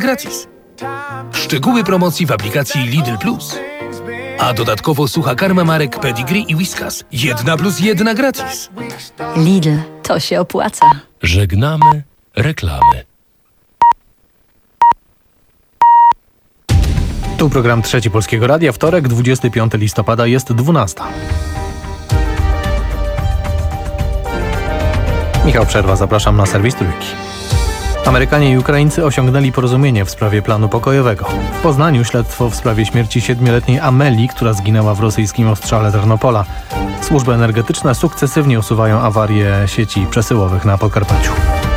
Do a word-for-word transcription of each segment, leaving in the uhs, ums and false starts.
gratis. Szczegóły promocji w aplikacji Lidl Plus. A dodatkowo sucha karma marek Pedigree i Whiskas. Jedna plus jedna gratis. Lidl, to się opłaca. Żegnamy reklamy. Tu program Trzeci Polskiego Radia. Wtorek, dwudziestego piątego listopada, jest dwunasta. Michał Przerwa, zapraszam na serwis Trójki. Amerykanie i Ukraińcy osiągnęli porozumienie w sprawie planu pokojowego. W Poznaniu śledztwo w sprawie śmierci siedmioletniej Amelii, która zginęła w rosyjskim ostrzale Tarnopola. Służby energetyczne sukcesywnie usuwają awarie sieci przesyłowych na Podkarpaciu.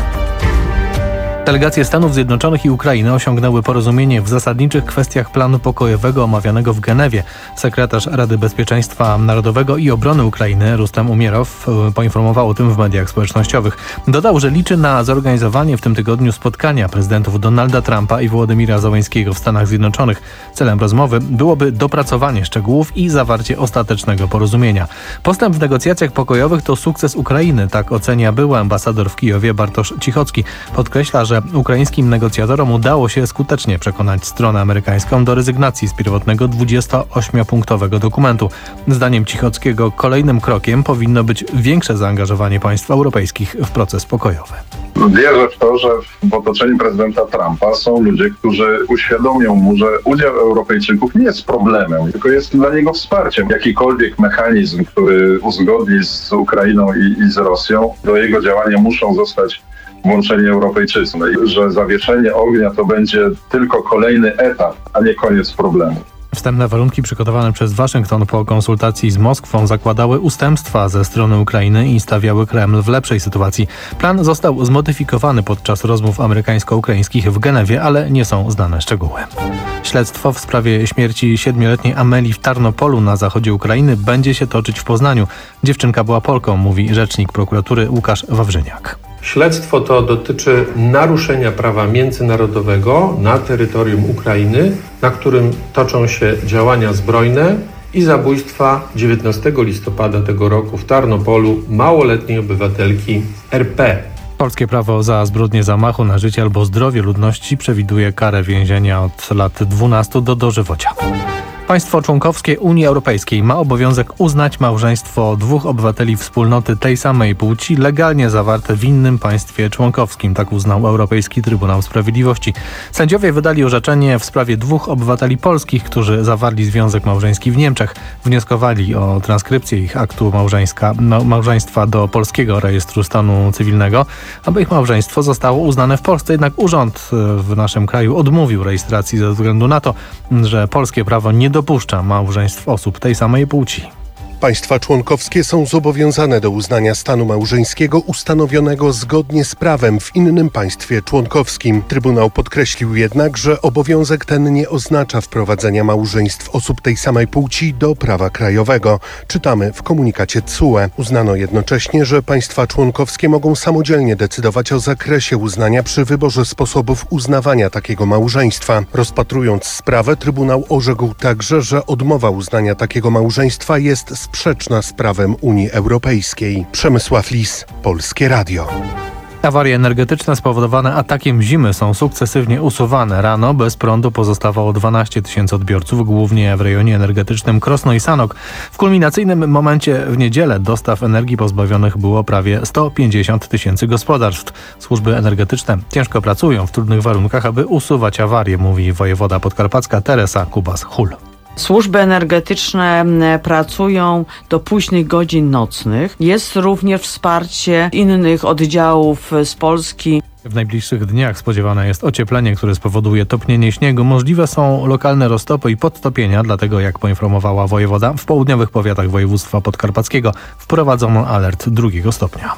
Delegacje Stanów Zjednoczonych i Ukrainy osiągnęły porozumienie w zasadniczych kwestiach planu pokojowego omawianego w Genewie. Sekretarz Rady Bezpieczeństwa Narodowego i Obrony Ukrainy Rustem Umierow poinformował o tym w mediach społecznościowych. Dodał, że liczy na zorganizowanie w tym tygodniu spotkania prezydentów Donalda Trumpa i Wołodymira Zełenskiego w Stanach Zjednoczonych. Celem rozmowy byłoby dopracowanie szczegółów i zawarcie ostatecznego porozumienia. Postęp w negocjacjach pokojowych to sukces Ukrainy, tak ocenia były ambasador w Kijowie Bartosz Cichocki. Podkreśla, że że ukraińskim negocjatorom udało się skutecznie przekonać stronę amerykańską do rezygnacji z pierwotnego dwudziestoośmiopunktowego dokumentu. Zdaniem Cichockiego kolejnym krokiem powinno być większe zaangażowanie państw europejskich w proces pokojowy. Wierzę w to, że w otoczeniu prezydenta Trumpa są ludzie, którzy uświadomią mu, że udział Europejczyków nie jest problemem, tylko jest dla niego wsparciem. Jakikolwiek mechanizm, który uzgodni z Ukrainą i, i z Rosją, do jego działania muszą zostać włączeni Europejczycy, że zawieszenie ognia to będzie tylko kolejny etap, a nie koniec problemu. Wstępne warunki przygotowane przez Waszyngton po konsultacji z Moskwą zakładały ustępstwa ze strony Ukrainy i stawiały Kreml w lepszej sytuacji. Plan został zmodyfikowany podczas rozmów amerykańsko-ukraińskich w Genewie, ale nie są znane szczegóły. Śledztwo w sprawie śmierci siedmioletniej Amelii w Tarnopolu na zachodzie Ukrainy będzie się toczyć w Poznaniu. Dziewczynka była Polką, mówi rzecznik prokuratury Łukasz Wawrzyniak. Śledztwo to dotyczy naruszenia prawa międzynarodowego na terytorium Ukrainy, na którym toczą się działania zbrojne i zabójstwa dziewiętnastego listopada tego roku w Tarnopolu małoletniej obywatelki R P. Polskie prawo za zbrodnię zamachu na życie albo zdrowie ludności przewiduje karę więzienia od lat dwunastu do dożywocia. Państwo członkowskie Unii Europejskiej ma obowiązek uznać małżeństwo dwóch obywateli wspólnoty tej samej płci legalnie zawarte w innym państwie członkowskim, tak uznał Europejski Trybunał Sprawiedliwości. Sędziowie wydali orzeczenie w sprawie dwóch obywateli polskich, którzy zawarli związek małżeński w Niemczech. Wnioskowali o transkrypcję ich aktu małżeńska, no, małżeństwa do polskiego rejestru stanu cywilnego, aby ich małżeństwo zostało uznane w Polsce. Jednak urząd w naszym kraju odmówił rejestracji ze względu na to, że polskie prawo nie dopuszcza małżeństw osób tej samej płci. Państwa członkowskie są zobowiązane do uznania stanu małżeńskiego ustanowionego zgodnie z prawem w innym państwie członkowskim. Trybunał podkreślił jednak, że obowiązek ten nie oznacza wprowadzenia małżeństw osób tej samej płci do prawa krajowego. Czytamy w komunikacie T S U E. Uznano jednocześnie, że państwa członkowskie mogą samodzielnie decydować o zakresie uznania przy wyborze sposobów uznawania takiego małżeństwa. Rozpatrując sprawę, Trybunał orzekł także, że odmowa uznania takiego małżeństwa jest sprzeczna z prawem Unii Europejskiej. Przemysław Lis, Polskie Radio. Awarie energetyczne spowodowane atakiem zimy są sukcesywnie usuwane. Rano bez prądu pozostawało dwanaście tysięcy odbiorców, głównie w rejonie energetycznym Krosno i Sanok. W kulminacyjnym momencie w niedzielę dostaw energii pozbawionych było prawie sto pięćdziesiąt tysięcy gospodarstw. Służby energetyczne ciężko pracują w trudnych warunkach, aby usuwać awarie, mówi wojewoda podkarpacka Teresa Kubas-Hul. Służby energetyczne pracują do późnych godzin nocnych. Jest również wsparcie innych oddziałów z Polski. W najbliższych dniach spodziewane jest ocieplenie, które spowoduje topnienie śniegu. Możliwe są lokalne roztopy i podtopienia, dlatego jak poinformowała wojewoda, w południowych powiatach województwa podkarpackiego wprowadzono alert drugiego stopnia.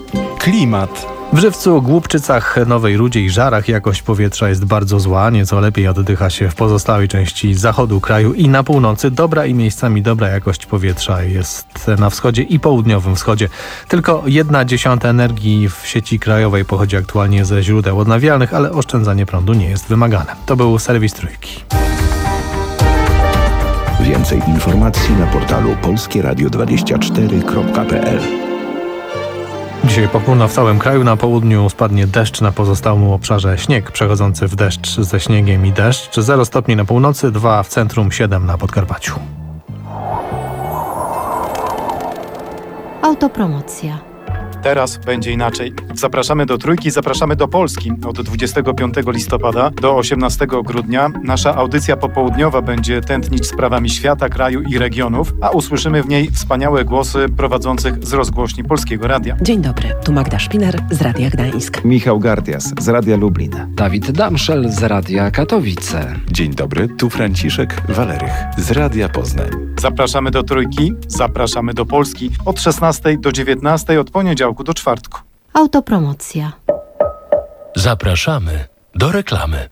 Klimat. W Żywcu, Głubczycach, Nowej Rudzie i Żarach jakość powietrza jest bardzo zła. Nieco lepiej oddycha się w pozostałej części zachodu kraju i na północy. Dobra i miejscami dobra jakość powietrza jest na wschodzie i południowym wschodzie. Tylko jedna dziesiąta energii w sieci krajowej pochodzi aktualnie ze źródeł odnawialnych, ale oszczędzanie prądu nie jest wymagane. To był serwis Trójki. Więcej informacji na portalu polskieradio dwadzieścia cztery kropka p l. Dzisiaj pochmurno w całym kraju, na południu spadnie deszcz, na pozostałym obszarze śnieg przechodzący w deszcz ze śniegiem i deszcz. zero stopni na północy, dwa w centrum, siedem na Podkarpaciu. Autopromocja. Teraz będzie inaczej. Zapraszamy do Trójki, zapraszamy do Polski. Od dwudziestego piątego listopada do osiemnastego grudnia nasza audycja popołudniowa będzie tętnić sprawami świata, kraju i regionów, a usłyszymy w niej wspaniałe głosy prowadzących z rozgłośni Polskiego Radia. Dzień dobry, tu Magda Szpiner z Radia Gdańsk. Michał Gardias z Radia Lublin. Dawid Damszel z Radia Katowice. Dzień dobry, tu Franciszek Walerych z Radia Poznań. Zapraszamy do Trójki, zapraszamy do Polski od szesnastej do dziewiętnastej, od poniedziałku do czwartku. Autopromocja. Zapraszamy do reklamy.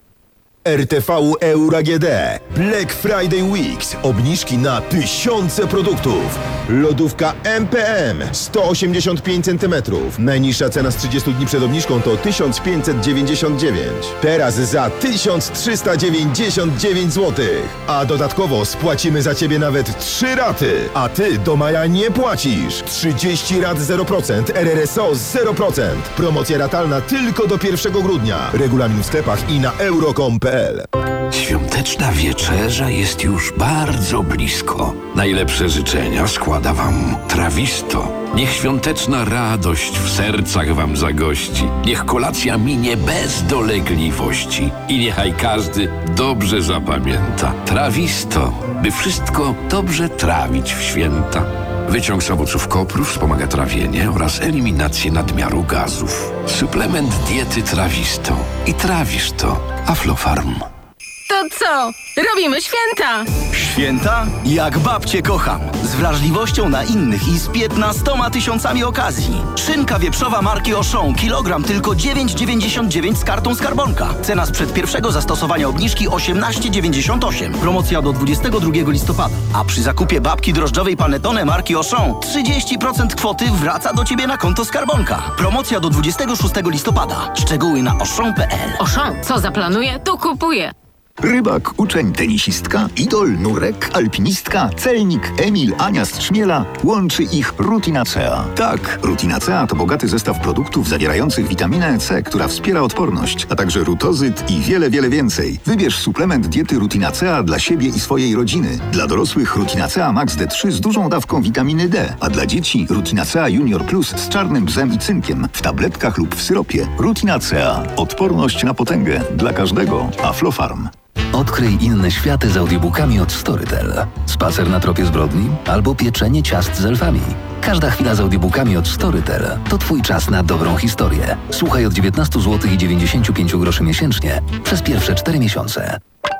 R T V Euro A G D. Black Friday Weeks. Obniżki na tysiące produktów. Lodówka M P M sto osiemdziesiąt pięć centymetrów. Najniższa cena z trzydziestu dni przed obniżką to tysiąc pięćset dziewięćdziesiąt dziewięć. Teraz za tysiąc trzysta dziewięćdziesiąt dziewięć złotych. A dodatkowo spłacimy za Ciebie nawet trzy raty. A Ty do maja nie płacisz. trzydzieści rat zero procent. R R S O zero procent. Promocja ratalna tylko do pierwszego grudnia. Regulamin w sklepach i na euro kropka com kropka p l. Świąteczna wieczerza jest już bardzo blisko. Najlepsze życzenia składa Wam Trawisto. Niech świąteczna radość w sercach Wam zagości. Niech kolacja minie bez dolegliwości. I niechaj każdy dobrze zapamięta. Trawisto, by wszystko dobrze trawić w święta. Wyciąg z owoców kopru wspomaga trawienie oraz eliminację nadmiaru gazów. Suplement diety Trawisto. I trawisz to. Aflofarm. To co? Robimy święta! Święta? Jak babcie kocham! Z wrażliwością na innych i z piętnastoma tysiącami okazji. Szynka wieprzowa marki Auchan, kilogram tylko dziewięć dziewięćdziesiąt dziewięć z kartą Skarbonka. Cena sprzed pierwszego zastosowania obniżki osiemnaście dziewięćdziesiąt osiem. Promocja do dwudziestego drugiego listopada. A przy zakupie babki drożdżowej Panettone marki Auchan trzydzieści procent kwoty wraca do Ciebie na konto Skarbonka. Promocja do dwudziestego szóstego listopada. Szczegóły na auchan kropka p l. Auchan, co zaplanuje, to kupuję. Rybak, uczeń, tenisistka, idol, nurek, alpinistka, celnik, Emil, Ania z Trzmiela. Łączy ich Rutinacea. Tak, Rutinacea to bogaty zestaw produktów zawierających witaminę C, która wspiera odporność, a także rutozyt i wiele, wiele więcej. Wybierz suplement diety Rutinacea dla siebie i swojej rodziny. Dla dorosłych Rutinacea Max D trzy z dużą dawką witaminy D, a dla dzieci Rutinacea Junior Plus z czarnym bzem i cynkiem w tabletkach lub w syropie. Rutinacea. Odporność na potęgę. Dla każdego. Aflofarm. Odkryj inne światy z audiobookami od Storytel. Spacer na tropie zbrodni albo pieczenie ciast z elfami. Każda chwila z audiobookami od Storytel to Twój czas na dobrą historię. Słuchaj od dziewiętnaście złotych i dziewięćdziesiąt pięć groszy miesięcznie przez pierwsze cztery miesiące.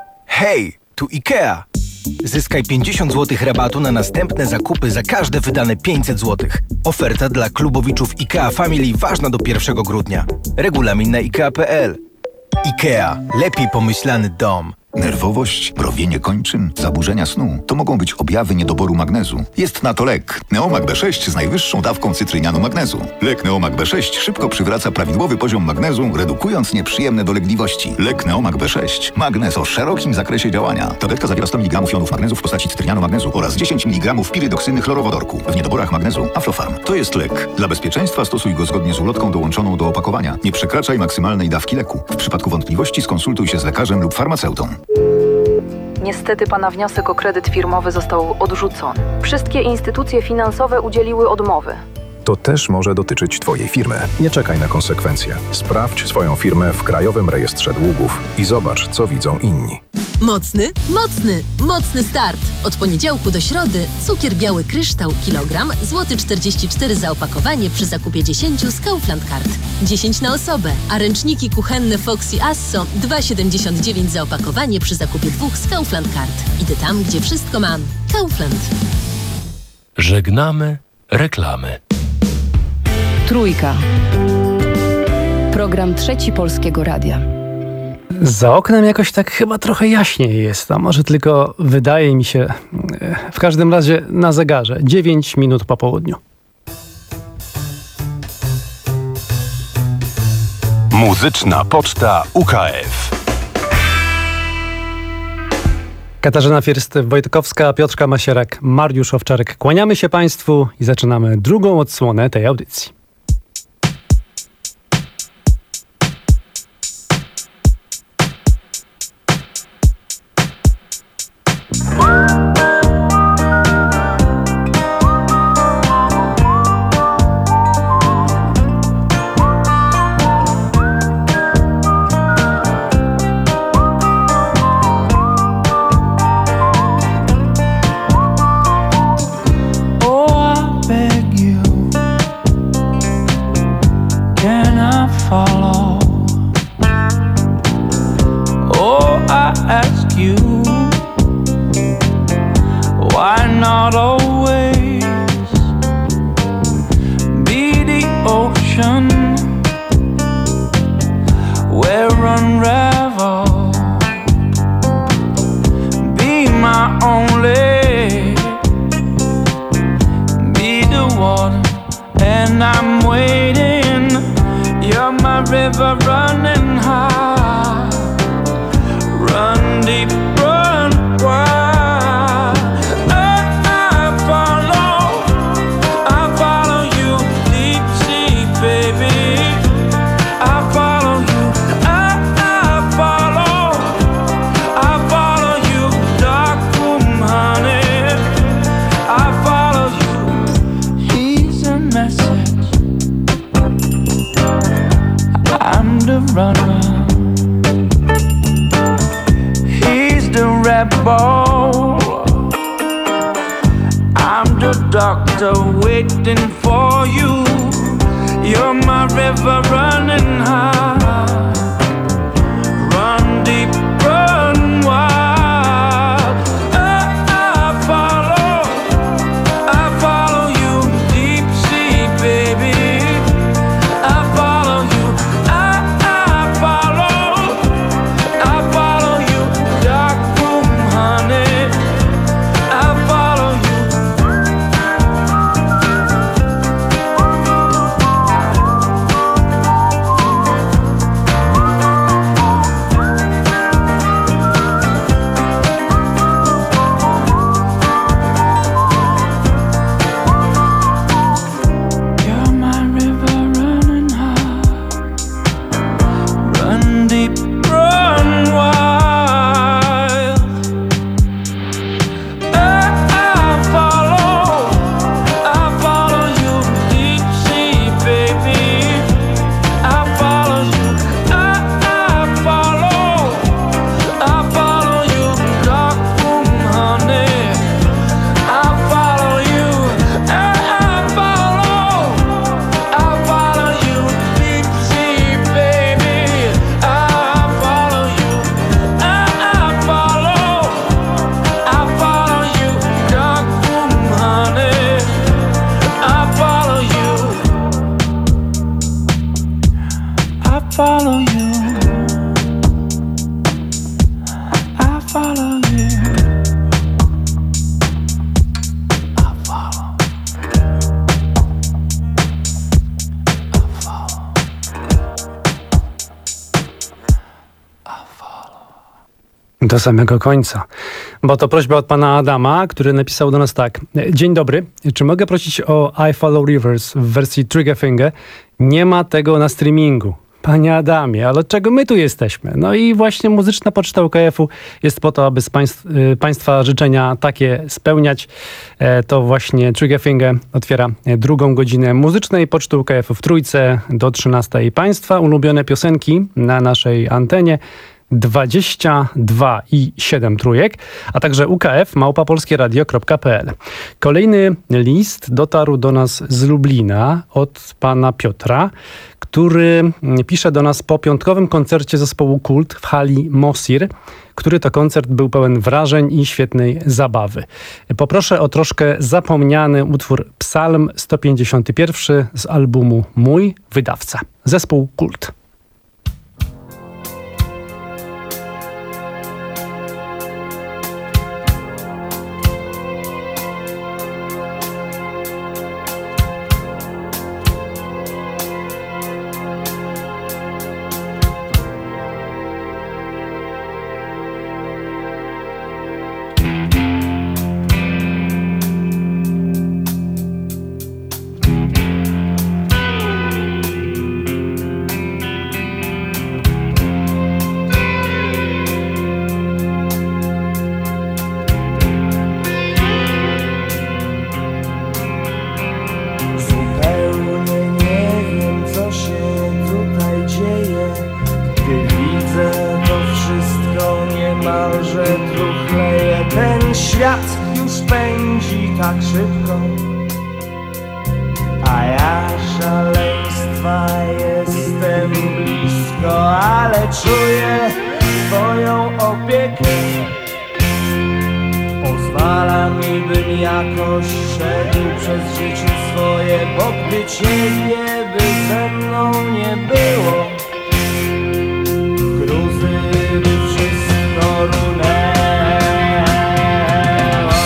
Hej, tu IKEA! Zyskaj pięćdziesiąt złotych rabatu na następne zakupy za każde wydane pięćset złotych. Oferta dla klubowiczów IKEA Family ważna do pierwszego grudnia. Regulamin na ikea kropka p l. IKEA. Lepiej pomyślany dom. Nerwowość, mrowienie kończyn, zaburzenia snu to mogą być objawy niedoboru magnezu. Jest na to lek Neomag B sześć z najwyższą dawką cytrynianu magnezu. Lek Neomag B sześć szybko przywraca prawidłowy poziom magnezu, redukując nieprzyjemne dolegliwości. Lek Neomag B sześć. Magnez o szerokim zakresie działania. Tabletka zawiera sto miligramów jonów magnezu w postaci cytrynianu magnezu oraz dziesięć miligramów pirydoksyny chlorowodorku. W niedoborach magnezu Aflofarm. To jest lek. Dla bezpieczeństwa stosuj go zgodnie z ulotką dołączoną do opakowania. Nie przekraczaj maksymalnej dawki leku. W przypadku wątpliwości skonsultuj się z lekarzem lub farmaceutą. Niestety pana wniosek o kredyt firmowy został odrzucony. Wszystkie instytucje finansowe udzieliły odmowy. To też może dotyczyć Twojej firmy. Nie czekaj na konsekwencje. Sprawdź swoją firmę w Krajowym Rejestrze Długów i zobacz, co widzą inni. Mocny, mocny, mocny start. Od poniedziałku do środy cukier biały kryształ kilogram, złoty czterdzieści cztery za opakowanie przy zakupie dziesięciu z Kaufland Card. dziesięć na osobę, a ręczniki kuchenne Foxy Asso dwa siedemdziesiąt dziewięć za opakowanie przy zakupie dwóch z Kaufland Card. Idę tam, gdzie wszystko mam. Kaufland. Żegnamy reklamy. Trójka. Program Trzeci Polskiego Radia. Za oknem jakoś tak chyba trochę jaśniej jest, a może tylko wydaje mi się, w każdym razie na zegarze, dziewięć minut po południu. Muzyczna Poczta U K F. Katarzyna First-Wojtkowska, Piotrka Masierak, Mariusz Owczarek. Kłaniamy się Państwu i zaczynamy drugą odsłonę tej audycji. ask you, why not always be the ocean where unravel, be my only, be the water, and I'm waiting. You're my river running high, run deep, run wide. I, I follow, I follow you, deep sea, baby. I follow you, I, I follow, I follow you, dark room, honey. I follow you. He's a message. I'm the runner. He's the rebel. I'm the doctor waiting for you. You're my river running high. Run deep, run wide. I, I follow, I follow you, deep sea, baby. I follow you, I, I follow, I follow you, dark room, honey. I follow you. You're my river running high. Run deep, run wild. I, I follow, I follow you, deep sea, baby. I follow you, I, I follow, I follow you, dark room, honey. I follow you, I, I follow, I follow you, deep sea, baby. I follow you, I, I follow, I follow you, dark room, honey. I follow you, I follow you, I follow you, I follow. Do samego końca. Bo to prośba od pana Adama, który napisał do nas tak. Dzień dobry. Czy mogę prosić o I Follow Rivers w wersji Triggerfinger? Nie ma tego na streamingu. Panie Adamie, ale od czego my tu jesteśmy? No i właśnie muzyczna poczta U K F-u jest po to, aby z państw, y, państwa życzenia takie spełniać. E, to właśnie Triggerfinger otwiera drugą godzinę muzycznej poczty U K F-u w Trójce do trzynastej. Państwa ulubione piosenki na naszej antenie. dwadzieścia dwa i siedem trójek, a także U K F małpa polskieradio kropka p l. Kolejny list dotarł do nas z Lublina od pana Piotra, który pisze do nas po piątkowym koncercie zespołu Kult w hali Mosir, który to koncert był pełen wrażeń i świetnej zabawy. Poproszę o troszkę zapomniany utwór Psalm sto pięćdziesiąty pierwszy z albumu Mój Wydawca. Zespół Kult. niemalże truchleje. Ten świat już pędzi tak szybko, a ja szaleństwa jestem blisko, ale czuję twoją opiekę jakoś szedł przez życie swoje, bo gdy ciebie by ze mną nie było, gruzy by wszystko runęło.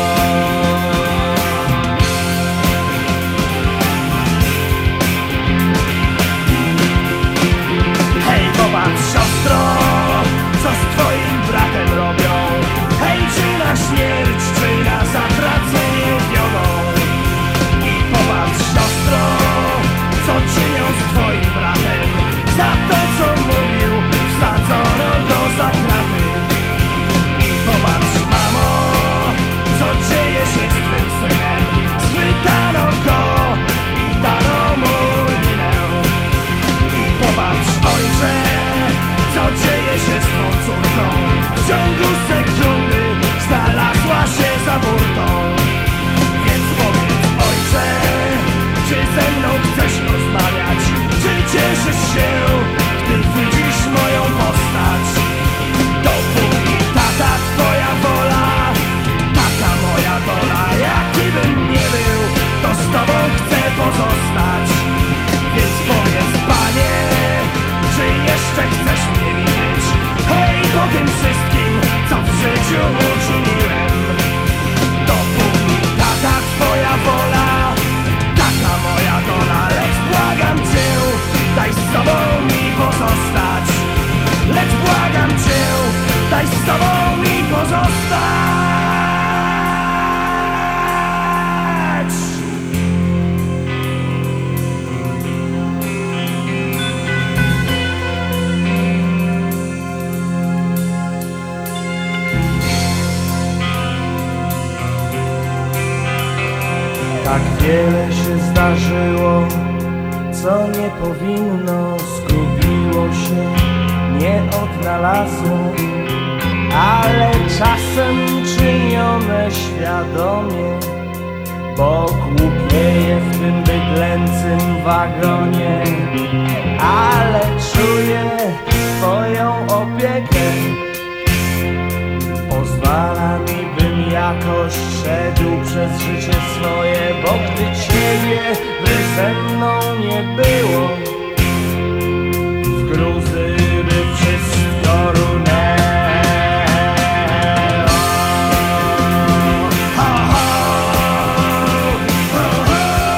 Hej, popatrz siostro, co z twoim bratem robią? Hej, czy na śmierć, czy na zatracenie wiodą? I popatrz siostro, co czynią z twoim bratem? Za to, co mówił, wsadzono go za kraty. I popatrz mamo, co dzieje się z twym synem? Schwytano go i dano mu linę. I popatrz ojcze, co dzieje się z tą córką? W ciągu sekundy znalazła się za burtą. Więc powiedz ojcze, czy ze mną chcesz rozmawiać? Czy cieszysz się, gdy widzisz moją postać? Dopóki taka twoja wola, taka moja dola. Jaki bym nie był, to z tobą chcę pozostać. Więc powiedz panie, czy jeszcze chcesz mnie widzieć? Hej, po tym wszystkim, co w życiu uczyniłem. Dopóki taka twoja wola, taka moja dola. Lecz błagam cię, daj z sobą mi pozostać. Lecz błagam cię, daj z sobą mi pozostać. Tak wiele się zdarzyło, co nie powinno, zgubiło się, nie odnalazło, ale czasem czynione świadomie, bo głupieje w tym bydlęcym wagonie, ale czuję twoją opiekę. Pozwala mi, bym jakoś szedł przez życie swoje, bo gdy ciebie by ze mną nie było, w gruzy by wszystko runęło. Ho, ho, ho, ho.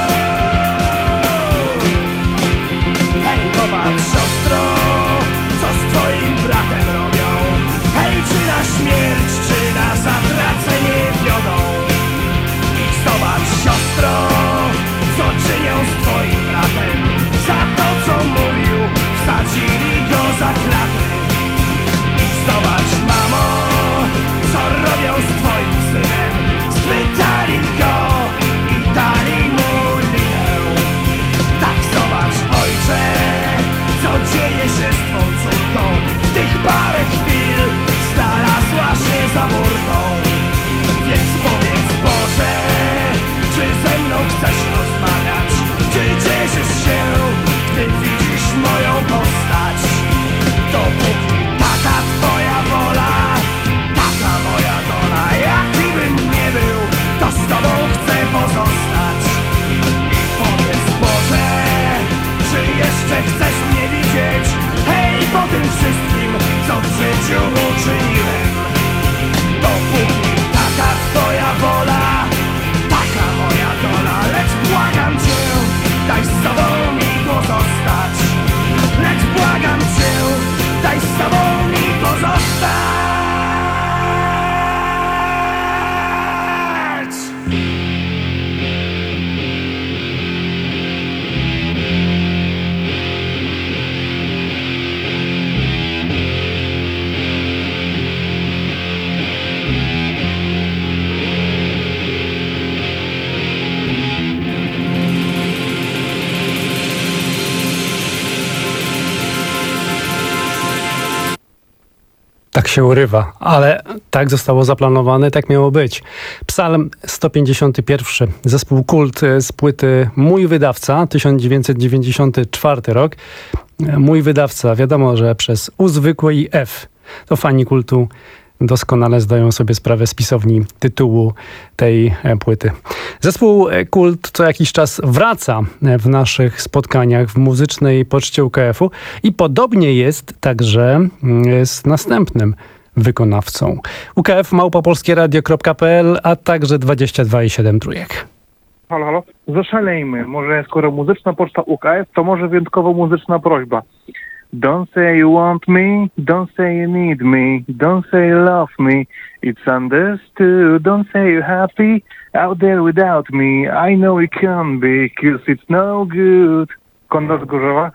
Hej, popatrz siostro, co z twoim bratem robią? Hej, czy na śmierć, czy na zatracenie wiodą? I zobacz siostro, co czynią z twoim bratem. Za to, co mówił, wsadzili go za kraty. I zobacz mamo, co robią z twoim synem. Spytali go i dali mu linę. Tak zobacz ojcze, co dzieje się z twą córką. W tych parę chwil znalazła się za burtą. Więc powiedz Boże, czy ze mną chcesz rozmawiać? Czy cieszysz się, gdy widzisz moją postać? Dopóki taka twoja wola, taka moja dola. Jaki bym nie był, to z tobą chcę pozostać. I powiedz Boże, czy jeszcze chcesz mnie widzieć? Hej, po tym wszystkim, co w życiu uczyniłem. Dopóki taka twoja wola, taka moja dola. Lecz błagam cię, daj z sobą mi pozostać. Lecz błagam cię, daj z sobą mi pozostać. Tak się urywa, ale tak zostało zaplanowane, tak miało być. Psalm sto pięćdziesiąty pierwszy, zespół Kult z płyty Mój Wydawca, tysiąc dziewięćset dziewięćdziesiąty czwarty rok. Mój Wydawca, wiadomo, że przez U zwykłe i F. To fani Kultu doskonale zdają sobie sprawę z pisowni tytułu tej płyty. Zespół Kult co jakiś czas wraca w naszych spotkaniach w muzycznej poczcie U K F-u i podobnie jest także z następnym wykonawcą. U K F małpa polskieradio kropka p l, a także dwadzieścia dwa i siedem trójek. Halo, halo. Zaszalejmy. Może skoro muzyczna poczta U K F, to może wyjątkowo muzyczna prośba. Don't say you want me, don't say you need me, don't say you love me, it's understood. Don't say you're happy out there without me, I know it can't be, cause it's no good. Konrad z Gorzowa?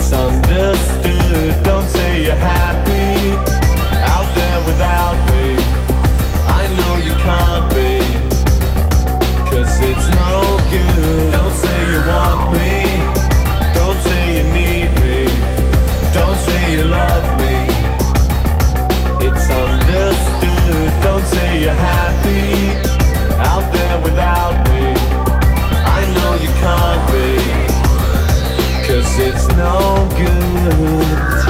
It's understood. Don't say you're happy out there without me. I know you can't be, 'cause it's no good. Don't say you want me. Don't say you need me. Don't say you love me. It's understood. Don't say you're happy out there without me. I know you can't be, 'cause it's no good.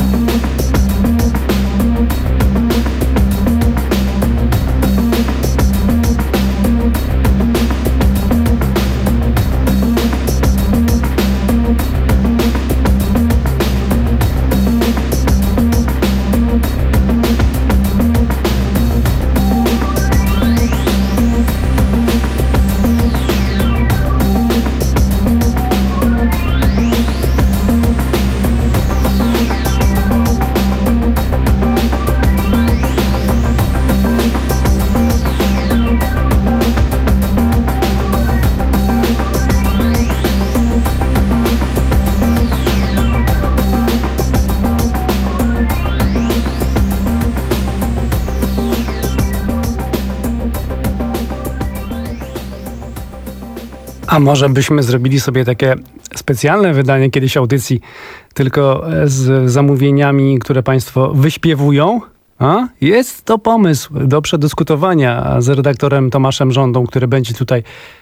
A może byśmy zrobili sobie takie specjalne wydanie kiedyś audycji tylko z zamówieniami, które państwo wyśpiewują? A? Jest to pomysł do przedyskutowania z redaktorem Tomaszem Żądą, który będzie tutaj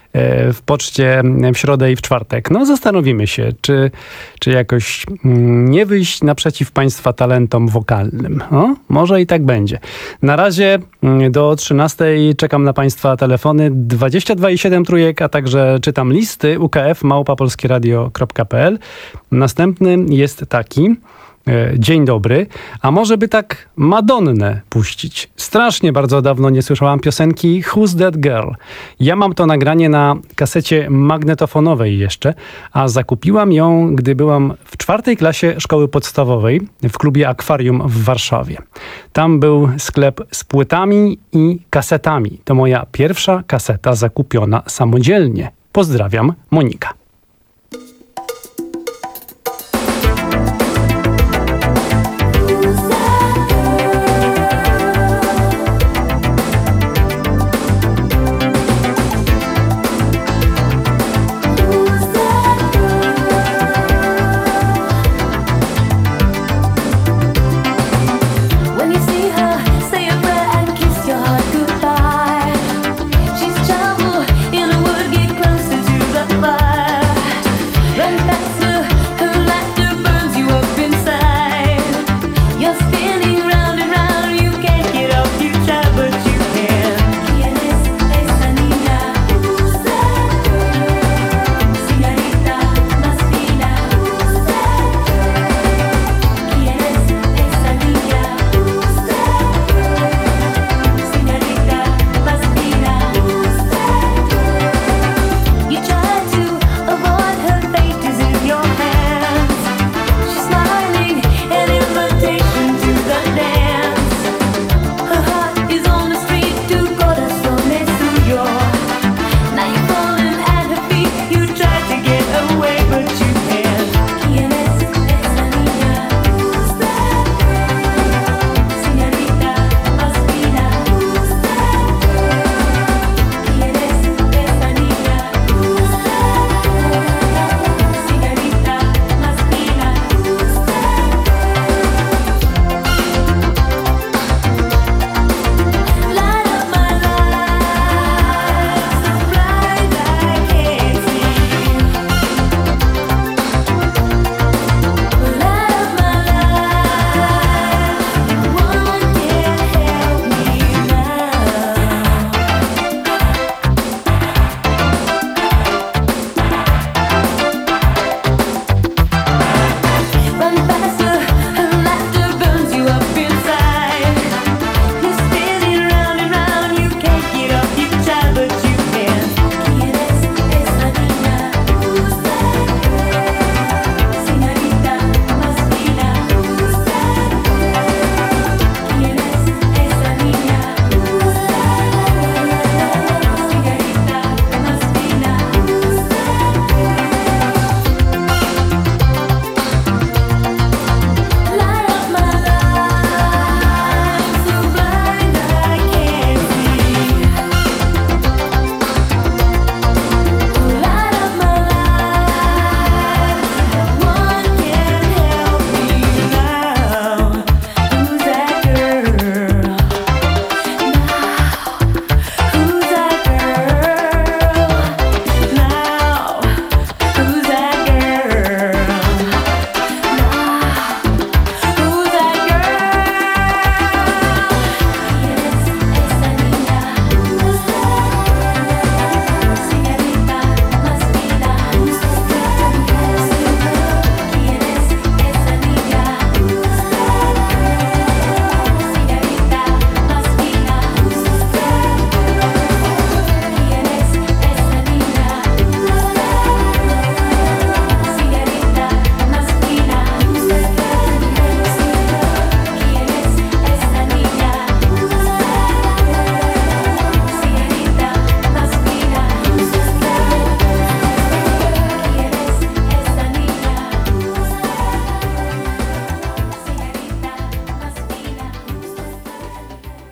w poczcie w środę i w czwartek. No zastanowimy się, czy, czy jakoś nie wyjść naprzeciw państwa talentom wokalnym. O, może i tak będzie. Na razie do trzynastej czekam na państwa telefony dwadzieścia dwa i siedem trójek, a także czytam listy u k f małpa polskie radio kropka p l. Następny jest taki. Dzień dobry. A może by tak Madonnę puścić? Strasznie bardzo dawno nie słyszałam piosenki Who's That Girl? Ja mam to nagranie na kasecie magnetofonowej jeszcze, a zakupiłam ją, gdy byłam w czwartej klasie szkoły podstawowej w klubie Akwarium w Warszawie. Tam był sklep z płytami i kasetami. To moja pierwsza kaseta zakupiona samodzielnie. Pozdrawiam, Monika. She's trouble in a word, get closer to the fire.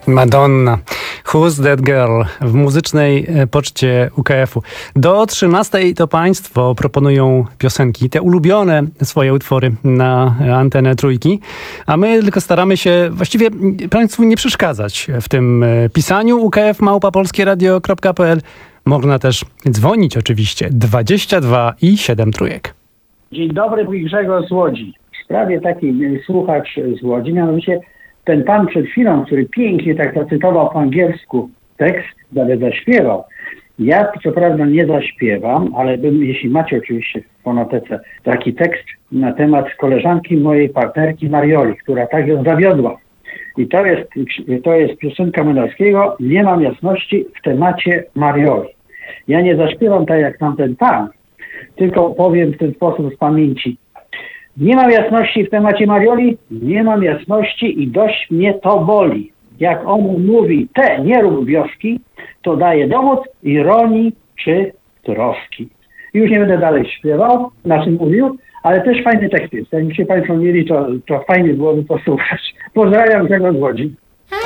Madonna. Who's That Girl? W muzycznej poczcie U K F-u. Do trzynastej to Państwo proponują piosenki, te ulubione swoje utwory na antenę Trójki, a my tylko staramy się właściwie Państwu nie przeszkadzać w tym pisaniu. U K F małpa polskieradio kropka p l. Można też dzwonić oczywiście. dwadzieścia dwa i siedem trójek. Dzień dobry, mój Grzegorz z Łodzi. W sprawie takiej słuchacz z Łodzi, mianowicie ten pan przed chwilą, który pięknie tak zacytował po angielsku tekst, nawet zaśpiewał. Ja co prawda nie zaśpiewam, ale bym, jeśli macie oczywiście w fonotece taki tekst na temat koleżanki mojej partnerki Marioli, która tak ją zawiodła. I to jest, to jest piosenka Młynarskiego, nie mam jasności w temacie Marioli. Ja nie zaśpiewam tak jak tamten pan, tylko powiem w ten sposób z pamięci. Nie mam jasności w temacie Marioli, nie mam jasności i dość mnie to boli. Jak on mówi, te nie rób wioski, to daje dowód ironii czy troski. Już nie będę dalej śpiewał, na czym mówił, ale też fajny tekst jest. Jakbyście Państwo mieli, to, to fajnie byłoby posłuchać. Pozdrawiam Grzegorz z Łodzi.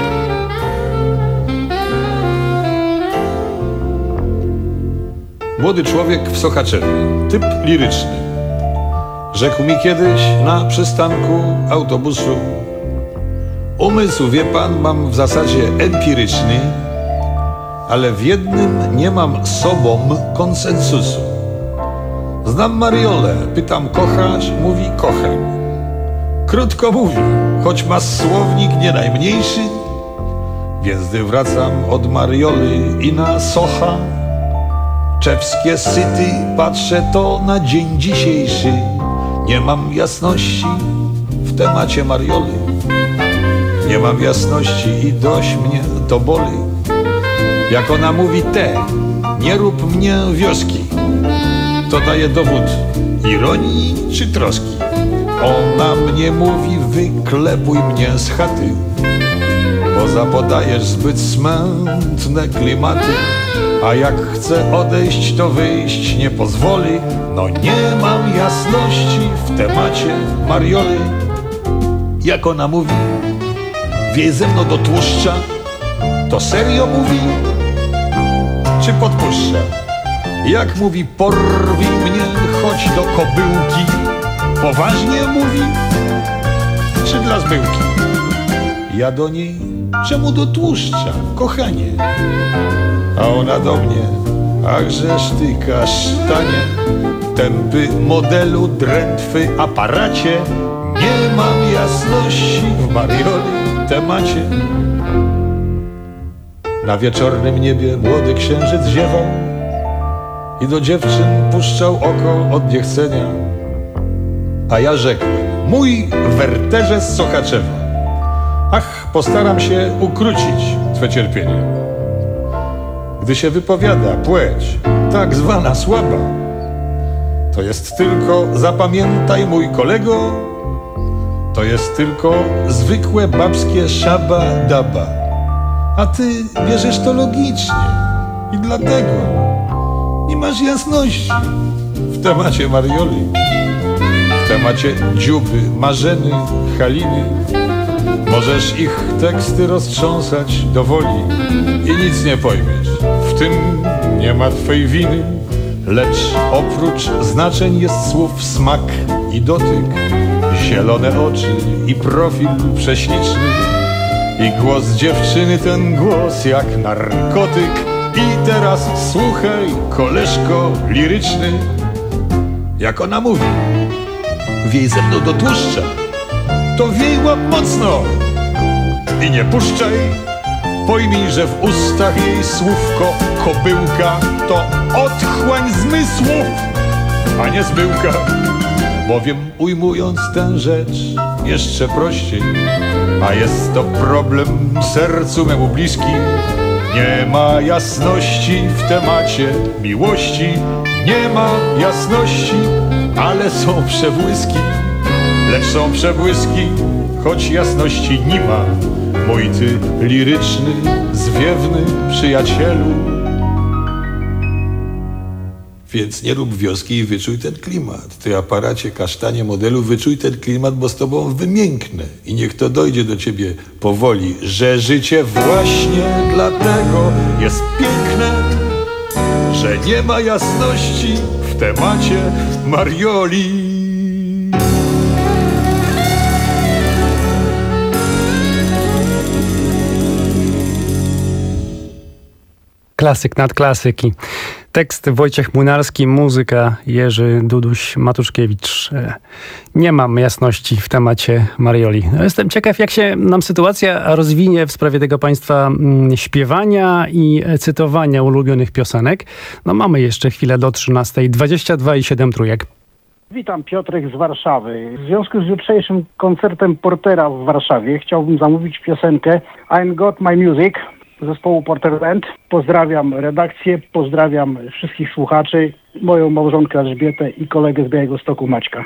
Młody człowiek w Sochaczewie, typ liryczny. Rzekł mi kiedyś na przystanku autobusu: umysł, wie pan, mam w zasadzie empiryczny, ale w jednym nie mam z sobą konsensusu. Znam Mariolę, pytam, kochasz? Mówi, kocham. Krótko mówi, choć ma słownik nie najmniejszy, więc gdy wracam od Marioli i na Socha, czewskie syty, patrzę to na dzień dzisiejszy. Nie mam jasności w temacie Marioli, nie mam jasności i dość mnie to boli. Jak ona mówi te, nie rób mnie wioski, to daje dowód ironii czy troski. Ona mnie mówi, wyklepuj mnie z chaty, bo zapodajesz zbyt smętne klimaty. A jak chcę odejść, to wyjść nie pozwoli. No nie mam jasności w temacie Marioli. Jak ona mówi, wiej ze mną do tłuszcza, to serio mówi, czy podpuszcza? Jak mówi, porwij mnie, chodź do kobyłki, poważnie mówi, czy dla zbyłki? Ja do niej, czemu do tłuszcza, kochanie? A ona do mnie, achżeż ty kasztanie, tępy modelu, drętwy aparacie, nie mam jasności w Marioli temacie. Na wieczornym niebie młody księżyc ziewał i do dziewczyn puszczał oko od niechcenia. A ja rzekłem, mój Werterze z Sochaczewa, ach, postaram się ukrócić twe cierpienie. Gdy się wypowiada płeć tak zwana słaba, to jest tylko, zapamiętaj mój kolego, to jest tylko zwykłe babskie szaba daba. A ty bierzesz to logicznie i dlatego nie masz jasności w temacie Marioli, w temacie Dziuby, Marzeny, Haliny. Możesz ich teksty roztrząsać do woli i nic nie pojmiesz. W tym nie ma twej winy, lecz oprócz znaczeń jest słów smak i dotyk, zielone oczy i profil prześliczny i głos dziewczyny, ten głos jak narkotyk. I teraz słuchaj, koleżko liryczny, jak ona mówi, wiej ze mną do tłuszcza, to wiej łap mocno i nie puszczaj. Pojmij, że w ustach jej słówko kobyłka to otchłań zmysłów, a nie zbyłka. Bowiem ujmując tę rzecz jeszcze prościej, a jest to problem sercu memu bliski, nie ma jasności w temacie miłości, nie ma jasności, ale są przebłyski. Lecz są przebłyski, choć jasności nie ma, mój ty liryczny, zwiewny przyjacielu. Więc nie rób wioski i wyczuj ten klimat. Ty, aparacie, kasztanie modelu, wyczuj ten klimat, bo z tobą wymięknę. I niech to dojdzie do ciebie powoli, że życie właśnie dlatego jest piękne, że nie ma jasności w temacie Marioli. Klasyk nad klasyki. Tekst Wojciech Młynarski, muzyka Jerzy Duduś-Matuszkiewicz. Nie mam jasności w temacie Marioli. No, jestem ciekaw, jak się nam sytuacja rozwinie w sprawie tego państwa mm, śpiewania i cytowania ulubionych piosenek. No mamy jeszcze chwilę do trzynastej. dwadzieścia dwa i siedem trójek. Witam, Piotrek z Warszawy. W związku z jutrzejszym koncertem Portera w Warszawie chciałbym zamówić piosenkę I Got My Music zespołu Porter Band. Pozdrawiam redakcję, pozdrawiam wszystkich słuchaczy, moją małżonkę Elżbietę i kolegę z Białegostoku Maćka.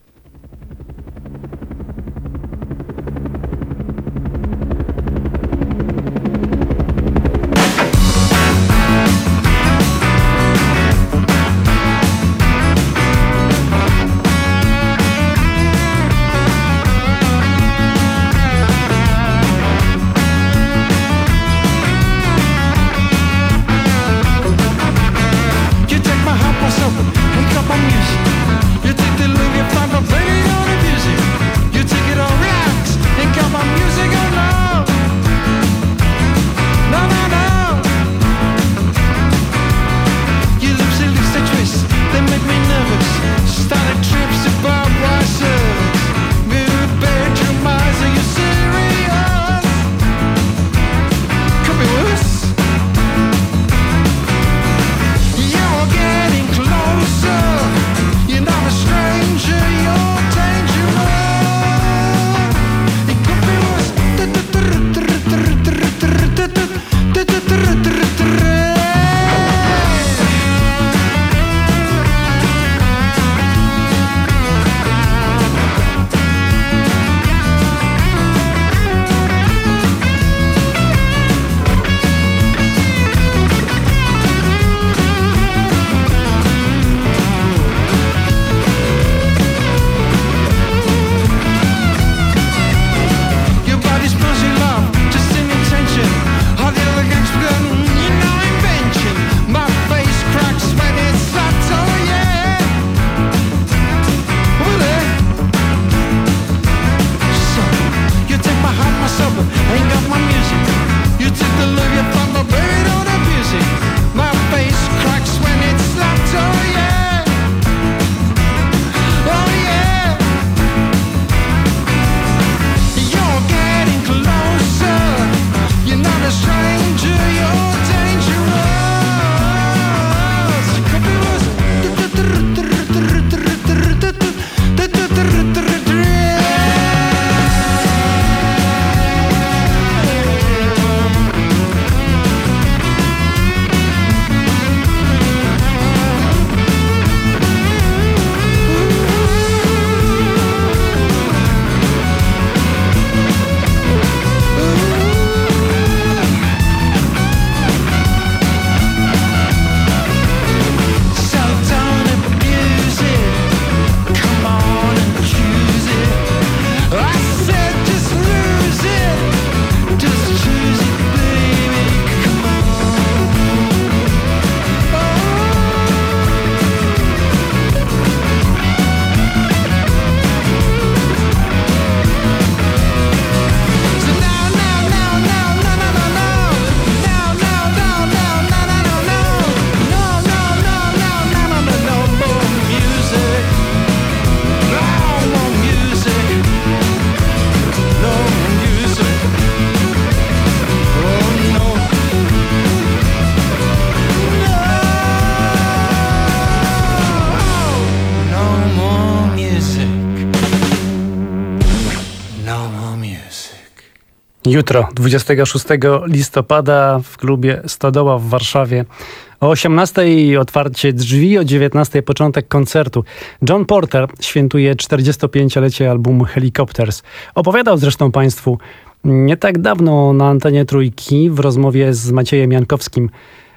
Jutro, dwudziestego szóstego listopada w klubie Stodoła w Warszawie. O osiemnastej otwarcie drzwi, o dziewiętnastej początek koncertu. John Porter świętuje czterdziestopięciolecie albumu Helicopters. Opowiadał zresztą Państwu nie tak dawno na antenie Trójki w rozmowie z Maciejem Jankowskim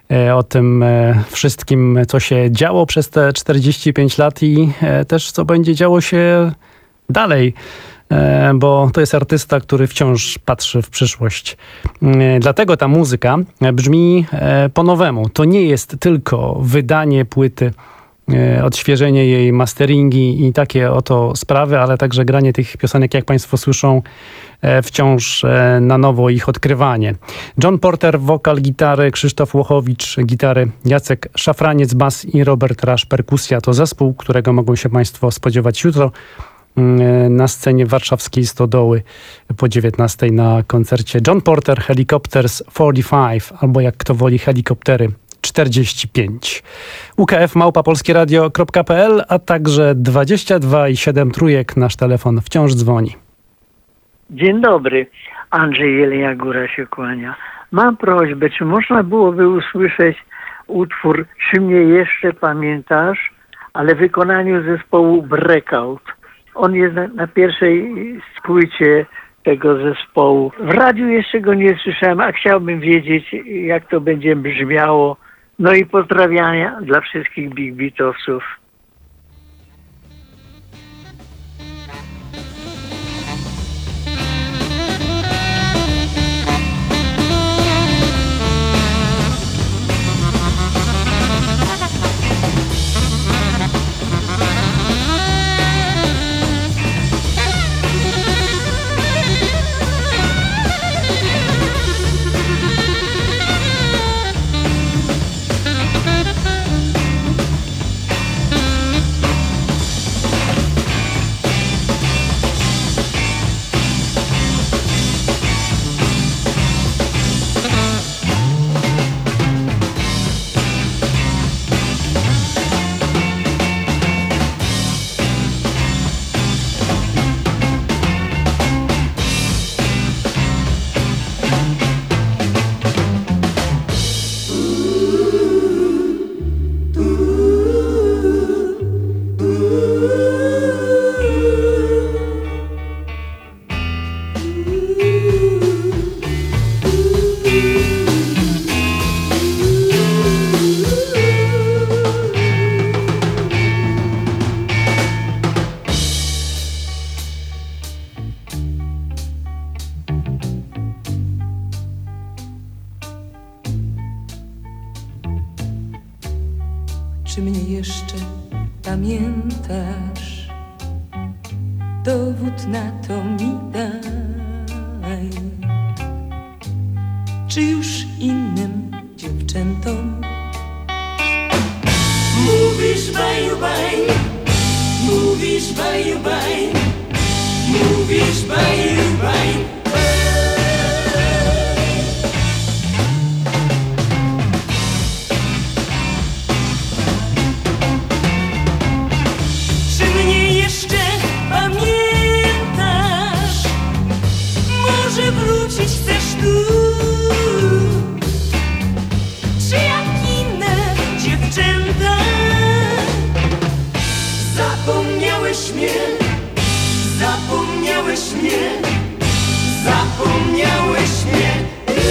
o tym wszystkim, co się działo przez te czterdzieści pięć lat i też co będzie działo się dalej, bo to jest artysta, który wciąż patrzy w przyszłość. Dlatego ta muzyka brzmi po nowemu. To nie jest tylko wydanie płyty, odświeżenie jej, masteringi i takie oto sprawy, ale także granie tych piosenek, jak Państwo słyszą, wciąż na nowo, ich odkrywanie. John Porter, wokal, gitary, Krzysztof Łochowicz, gitary, Jacek Szafraniec, bas i Robert Rasz, perkusja. To zespół, którego mogą się Państwo spodziewać jutro na scenie warszawskiej Stodoły po dziewiętnastej na koncercie John Porter Helicopters czterdzieści pięć, albo jak kto woli, helikoptery czterdzieści pięć. U K F małpa polskieradio kropka p l, a także dwadzieścia dwa i siedem trójek. Nasz telefon wciąż dzwoni. Dzień dobry. Andrzej Jelenia Góra się kłania. Mam prośbę, czy można byłoby usłyszeć utwór Czy mnie jeszcze pamiętasz, ale w wykonaniu zespołu Breakout. On jest na, na pierwszej płycie tego zespołu. W radiu jeszcze go nie słyszałem, a chciałbym wiedzieć, jak to będzie brzmiało. No i pozdrawiania dla wszystkich Big Beatlesów. Czy mnie jeszcze pamiętasz? Dowód na to mi daj. Czy już innym dziewczętom mówisz bye bye, mówisz bye bye, mówisz bye bye. Wrócić chcesz tu? Czy jak inne dziewczęta? Zapomniałeś mnie, zapomniałeś mnie, zapomniałeś mnie.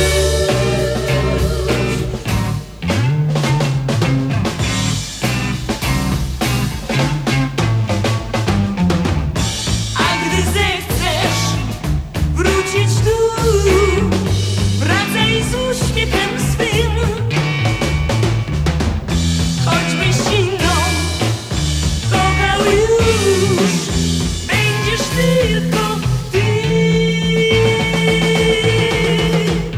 Wracaj z uśmiechem swym, choćbyś inną kochał już, będziesz tylko ty.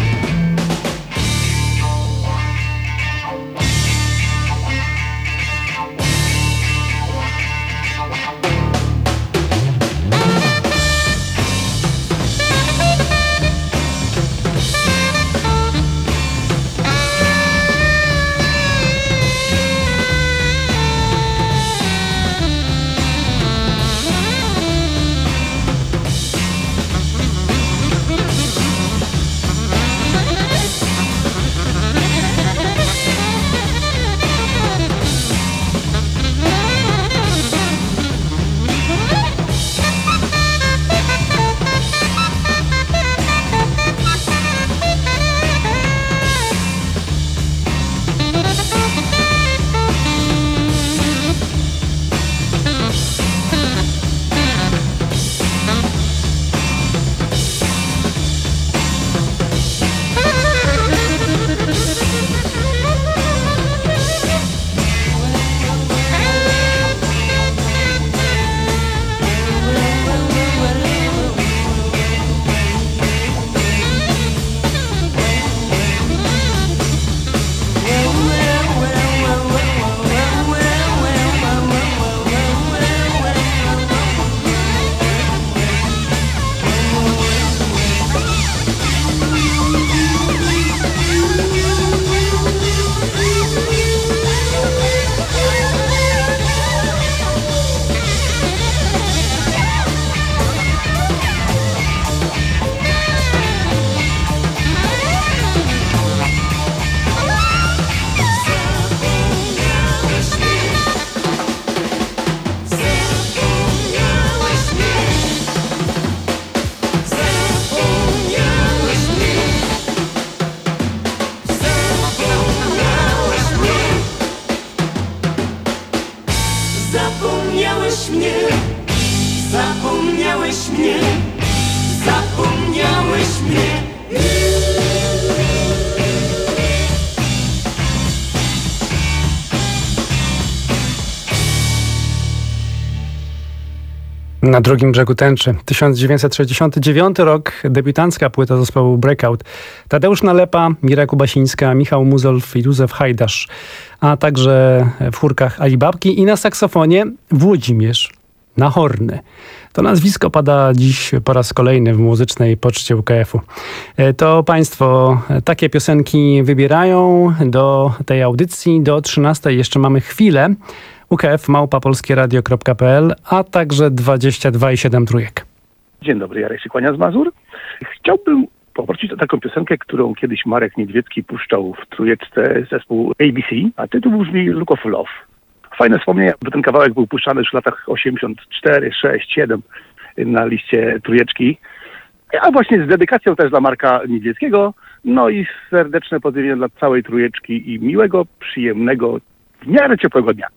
Na drugim brzegu tęczy. tysiąc dziewięćset sześćdziesiąty dziewiąty rok, debiutancka płyta zespołu Breakout. Tadeusz Nalepa, Mira Kubasińska, Michał Muzolf i Józef Hajdasz, a także w chórkach Alibabki i na saksofonie Włodzimierz Nahorny. To nazwisko pada dziś po raz kolejny w muzycznej poczcie U K F-u. To Państwo takie piosenki wybierają do tej audycji. Do trzynastej jeszcze mamy chwilę. U K F małpa polskieradio kropka p l, a także dwadzieścia dwa i siedem trójek. Dzień dobry, Jarek się kłania z Mazur. Chciałbym poprosić o taką piosenkę, którą kiedyś Marek Niedźwiecki puszczał w trójeczce zespół A B C, a tytuł brzmi Look of Love. Fajne wspomnienia, bo ten kawałek był puszczany już w latach osiemdziesiąt cztery, sześć, siedem na liście trójeczki. A właśnie z dedykacją też dla Marka Niedźwieckiego, no i serdeczne pozdrowienia dla całej trójeczki i miłego, przyjemnego, w miarę ciepłego dnia.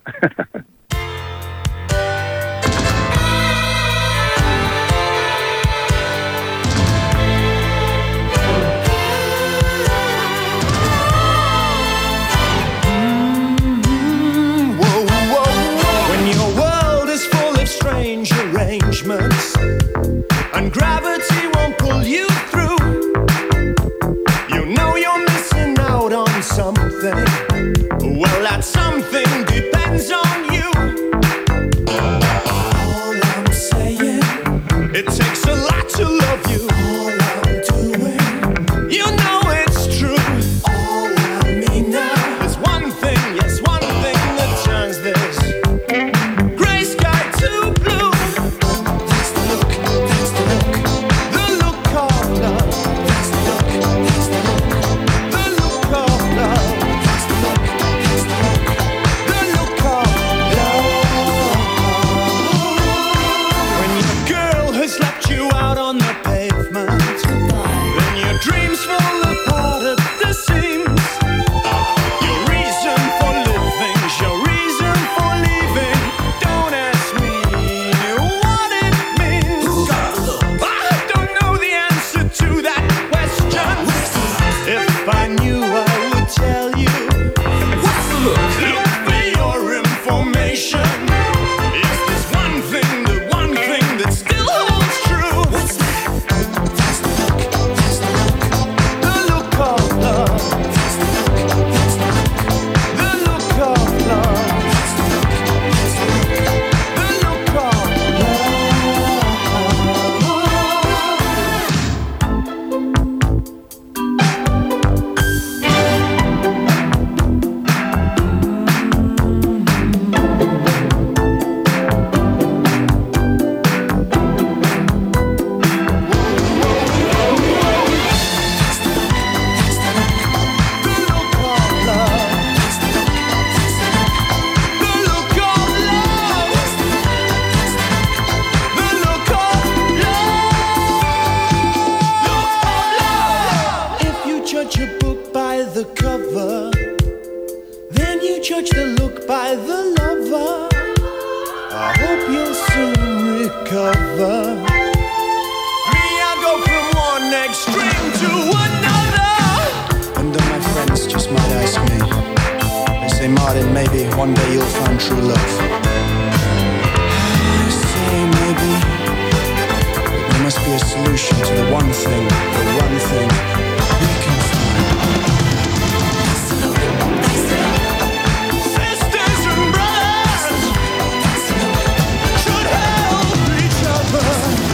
And gravity won't pull you through. You know you're missing out on something. Well, that something depends on you. All I'm saying, it takes a lot to love you. All I'm doing, you know it's true. All I mean now is one thing, yes, one thing that turns this gray sky to blue. That's the look, that's the look, the look of love. That's the look, that's the look, the look of love. That's the look, that's the look, the look of love. When your girl has left you out on the pavement, then your dreams fall apart at the seams. Your reason for living, your reason for leaving. Don't ask me what it means. I don't know the answer to that question. If I knew, I would tell you. Look for your information. Is this one thing, the one thing that still holds true? What's that? That's the look, that's the look, the look of love. That's the look, that's the look, the look of love. That's the look, that's the look, the look of If you judge a book by the cover, then you judge the look by the lover. I hope you'll soon recover. Me, I go from one extreme to another. And then my friends just might ask me, they say, Martin, maybe one day you'll find true love. I say maybe, but there must be a solution to the one thing, the one thing we can find. Sisters and brothers should help each other.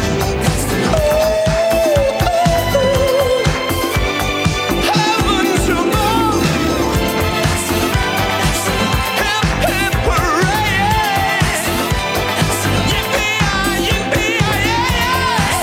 Heavens above. Hip, hip, hooray. Yippee-yi, yippee-yi-yi.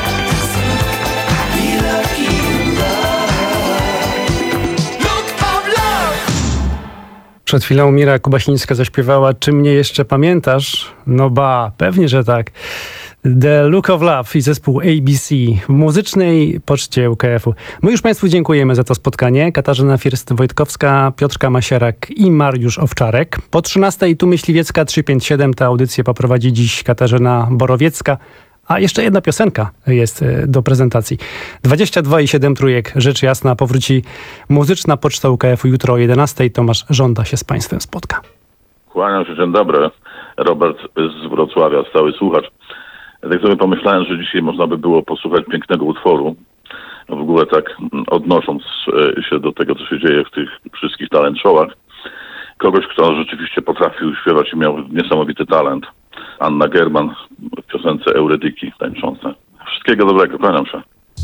Be lucky in love. Look of love. Przed chwilą Mira Kubasińska zaśpiewała Czy mnie jeszcze pamiętasz? No ba, pewnie, że tak. The Look of Love i zespół A B C w muzycznej poczcie U K F-u. My już Państwu dziękujemy za to spotkanie. Katarzyna First-Wojtkowska, Piotrka Masierak i Mariusz Owczarek. Po trzynastej tu Myśliwiecka trzysta pięćdziesiąt siedem. Tę audycję poprowadzi dziś Katarzyna Borowiecka. A jeszcze jedna piosenka jest do prezentacji. dwadzieścia dwa i siedem trójek, rzecz jasna, powróci muzyczna poczta U K F-u jutro o jedenastej. Tomasz Żąda się z Państwem spotka. Kłaniam się, dzień dobry. Robert z Wrocławia, stały słuchacz. Ja tak sobie pomyślałem, że dzisiaj można by było posłuchać pięknego utworu, w ogóle tak odnosząc się do tego, co się dzieje w tych wszystkich talent showach. Kogoś, kto rzeczywiście potrafił śpiewać i miał niesamowity talent. Anna German w piosence Eurydyki tańczące. Wszystkiego dobrego, kłaniam się.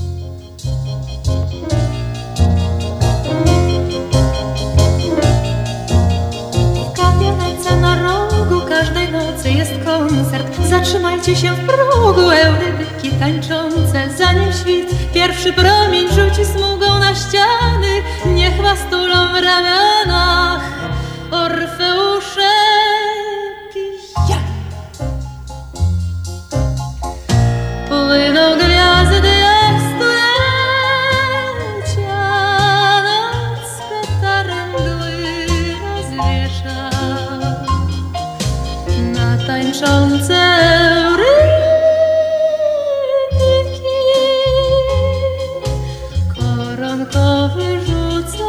W kawiarence na rogu każdej nocy jest koncert. Zatrzymajcie się w progu, Eurydyki tańczące. Zanim świt pierwszy promień rzuci smugą na ściany, niech was tulą w ramionach Orfeusze pijani. Płyną gwiazdy jak stulecia, noc petarem mgły rozwiesza na tańczące Eurydyki. Koronkowy rzuca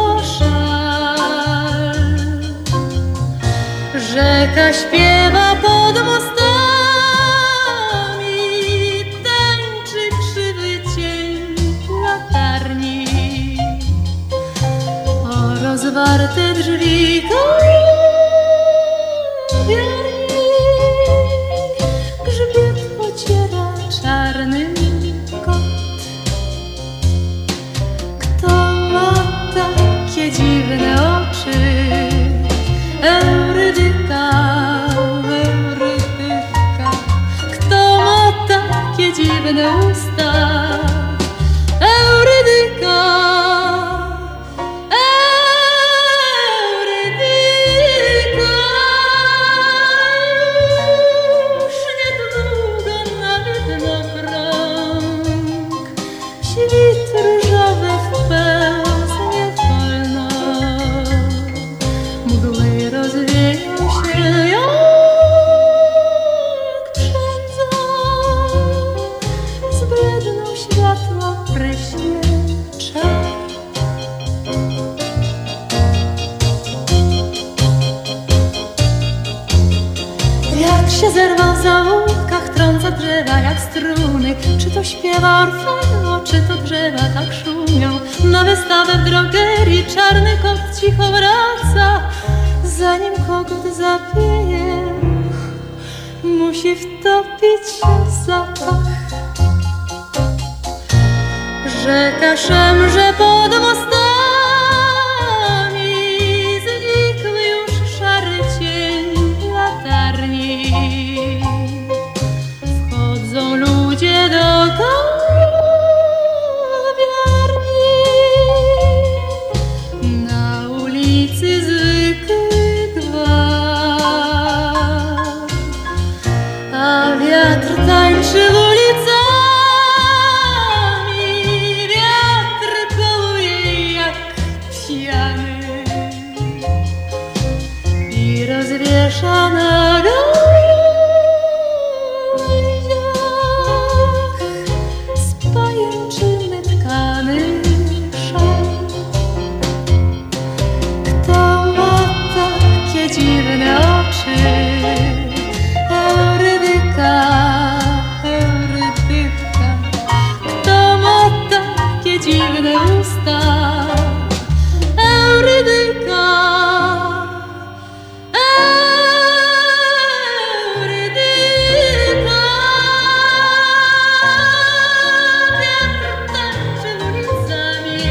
szal, rzeka śpiewa pod mostami, tańczy krzywy cień latarni. O rozwarte drzwi kawiarni grzbiet ociera czarny kot. Kto ma takie dziwne oczy? Eurydyka, Eurydyka. Kto ma takie dziwne usta? Eurydyka, Eurydyka. Już niedługo nawet na krąg świt różowy wpełznie wolno. Mgły rozwieją się jak przędza, zbledną światło pryśnie czar. Wiatr się zerwał w zaułkach, trąca drzewa jak struny. Czy to śpiewa Orfeo, czy to drzewa tak szumią? Na wystawę w drogerii czarny kot cicho wraca. Zanim kogut zapieje, musi wtopić się zapach. Rzeka szemrze pod mostami, znikły już szary cień latarni. Wchodzą ludzie do kawiarni, na ulicy zwykły gwar, a wiatr tańczy ulicami, wiatr kołuje jak pijany i rozwiesza na gałęziach z pajęczyny tkany szal. Kto ma takie dziwne oczy? Eurydyka, Eurydyka. Kto ma takie dziwne usta? Eurydyka, Eurydyka. Wiatr tańczy ulicami,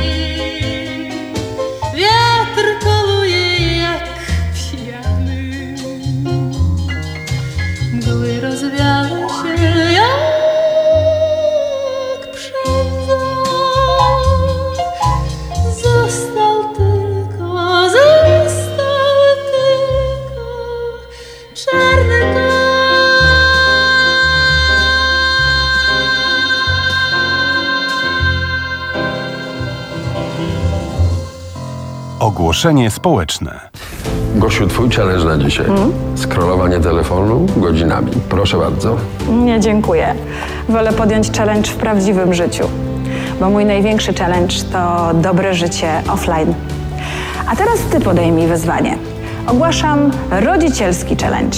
wiatr koluje jak pijany. Mgły rozwiały się jak przędza. Został tylko, został tylko czarny kot. Ogłoszenie społeczne. Gosiu, twój challenge na dzisiaj. Mm? Scrollowanie telefonu godzinami. Proszę bardzo. Nie, dziękuję. Wolę podjąć challenge w prawdziwym życiu, bo mój największy challenge to dobre życie offline. A teraz ty podejmij wyzwanie. Ogłaszam rodzicielski challenge.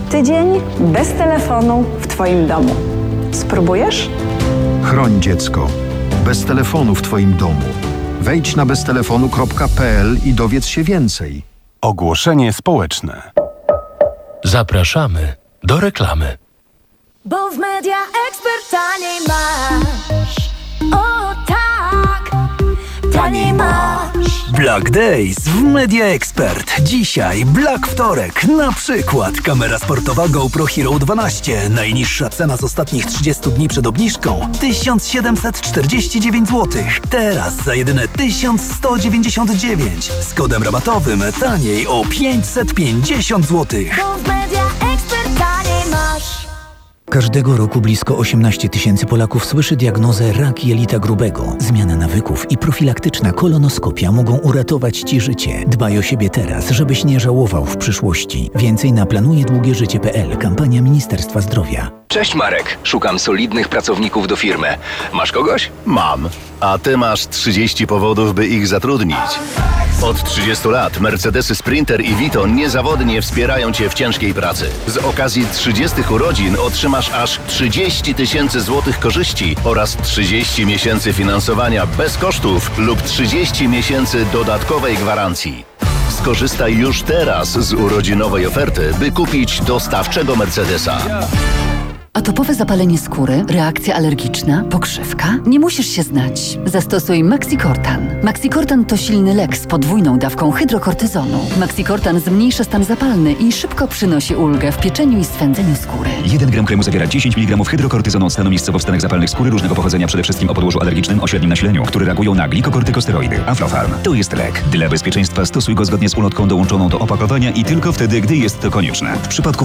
Tydzień bez telefonu w Twoim domu. Spróbujesz? Chroń dziecko. Bez telefonu w Twoim domu. Wejdź na beztelefonu kropka p l i dowiedz się więcej. Ogłoszenie społeczne. Zapraszamy do reklamy. Bo w Media Expert taniej masz. O tak, taniej masz. Black Days w Media Expert. Dzisiaj Black Wtorek. Na przykład kamera sportowa GoPro Hero dwanaście. Najniższa cena z ostatnich trzydziestu dni przed obniżką tysiąc siedemset czterdzieści dziewięć złotych. Teraz za jedyne tysiąc sto dziewięćdziesiąt dziewięć. Z kodem rabatowym taniej o pięćset pięćdziesiąt złotych. Bo w Media Expert taniej masz. Każdego roku blisko osiemnaście tysięcy Polaków słyszy diagnozę rak jelita grubego. Zmiana nawyków i profilaktyczna kolonoskopia mogą uratować Ci życie. Dbaj o siebie teraz, żebyś nie żałował w przyszłości. Więcej na planuje długie życie kropka p l. Kampania Ministerstwa Zdrowia. Cześć Marek, szukam solidnych pracowników do firmy. Masz kogoś? Mam. A ty masz trzydzieści powodów, by ich zatrudnić. Od trzydziestu lat Mercedesy Sprinter i Vito niezawodnie wspierają Cię w ciężkiej pracy. Z okazji trzydziestych urodzin otrzymasz aż trzydzieści tysięcy złotych korzyści oraz trzydzieści miesięcy finansowania bez kosztów lub trzydzieści miesięcy dodatkowej gwarancji. Skorzystaj już teraz z urodzinowej oferty, by kupić dostawczego Mercedesa. Atopowe zapalenie skóry, reakcja alergiczna, pokrzywka? Nie musisz się znać. Zastosuj Maxicortan. Maxicortan to silny lek z podwójną dawką hydrokortyzonu. Maxicortan zmniejsza stan zapalny i szybko przynosi ulgę w pieczeniu i swędzeniu skóry. jeden gram kremu zawiera dziesięć miligramów hydrokortyzonu od stanu miejscowo w stanach zapalnych skóry różnego pochodzenia, przede wszystkim o podłożu alergicznym o średnim nasileniu, które reagują na glikokortykosteroidy. Aflofarm to jest lek. Dla bezpieczeństwa stosuj go zgodnie z ulotką dołączoną do opakowania i tylko wtedy, gdy jest to konieczne. W przypadku